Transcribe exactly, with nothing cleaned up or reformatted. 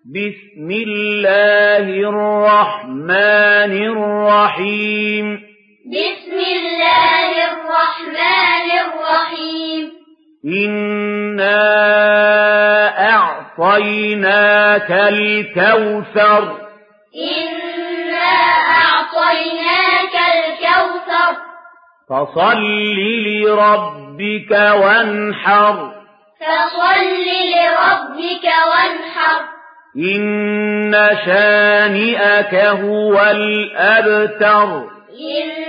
بسم الله الرحمن الرحيم بسم الله الرحمن الرحيم إنا أعطيناك الكوثر إنا أعطيناك الكوثر فصل لربك وانحر فصل لربك وانحر إن شانئك هو الأبتر إن